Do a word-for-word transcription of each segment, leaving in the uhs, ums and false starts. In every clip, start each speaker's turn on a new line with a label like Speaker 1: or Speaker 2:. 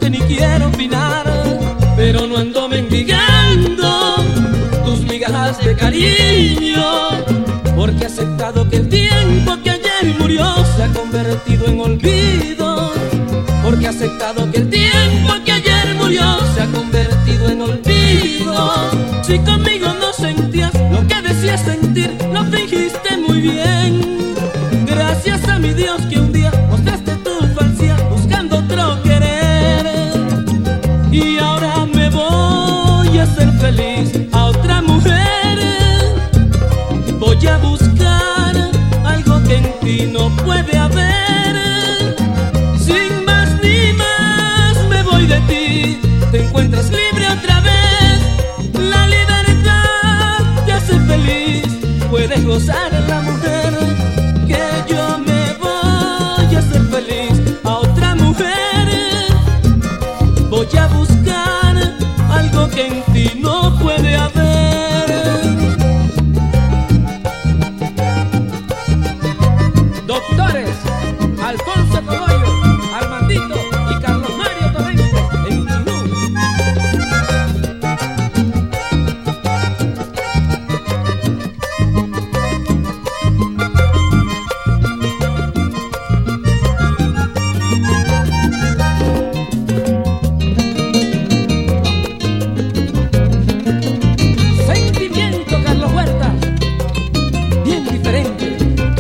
Speaker 1: ni quiero opinar, pero no ando mendigando tus migajas de cariño, porque he aceptado que el tiempo que ayer murió se ha convertido en olvido, porque he aceptado que el tiempo que ayer murió se ha convertido en olvido. Si conmigo no sentías lo que decías sentir, lo fingiste muy bien. Gracias a mi Dios que un día mostraste tu falsedad buscando otro querer, y ahora me voy a hacer feliz a otra mujer. Voy a buscar algo que en ti no puede haber. Sin más ni más me voy de ti, te encuentras libre otra vez. La libertad te hace feliz, puedes gozar en la mujer. Que yo me voy a hacer feliz a otra mujer. Voy a buscar algo que en ti no puede haber. Doctores Alfonso Cogollo, Armandito y Carlos Mario Torrente en Quilú. Sentimiento, Carlos Huerta, bien diferente.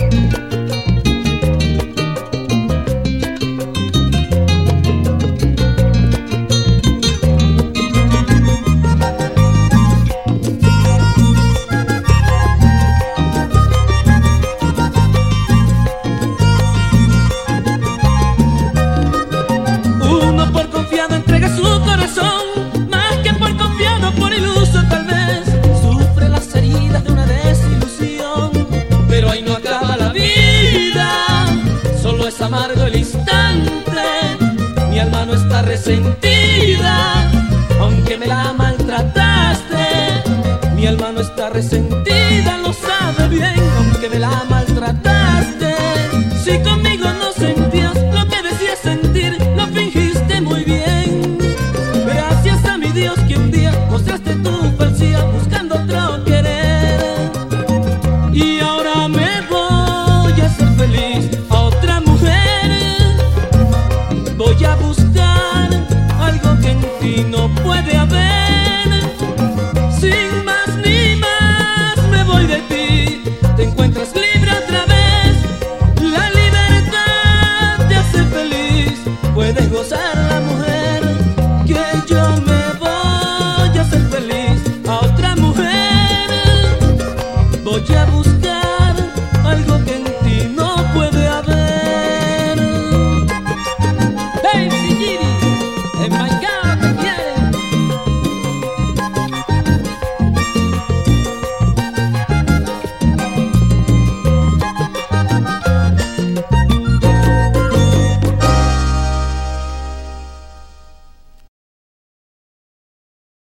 Speaker 1: Uno por confiado entrega su corazón, más que por confiado, por iluso tal vez. Sufre las heridas de una desilusión, pero ahí no acaba la vida, solo es amargo el instante. Mi alma no está resentida, aunque me la maltrataste. Mi alma no está resentida, lo sabe bien, aunque me la maltrataste. Si conmigo no sentías lo que decías sentir, lo fingiste muy bien. Gracias a mi Dios que un día mostraste tu falsedad buscando otro querer, y ahora me voy a hacer feliz a otra mujer. Voy a buscar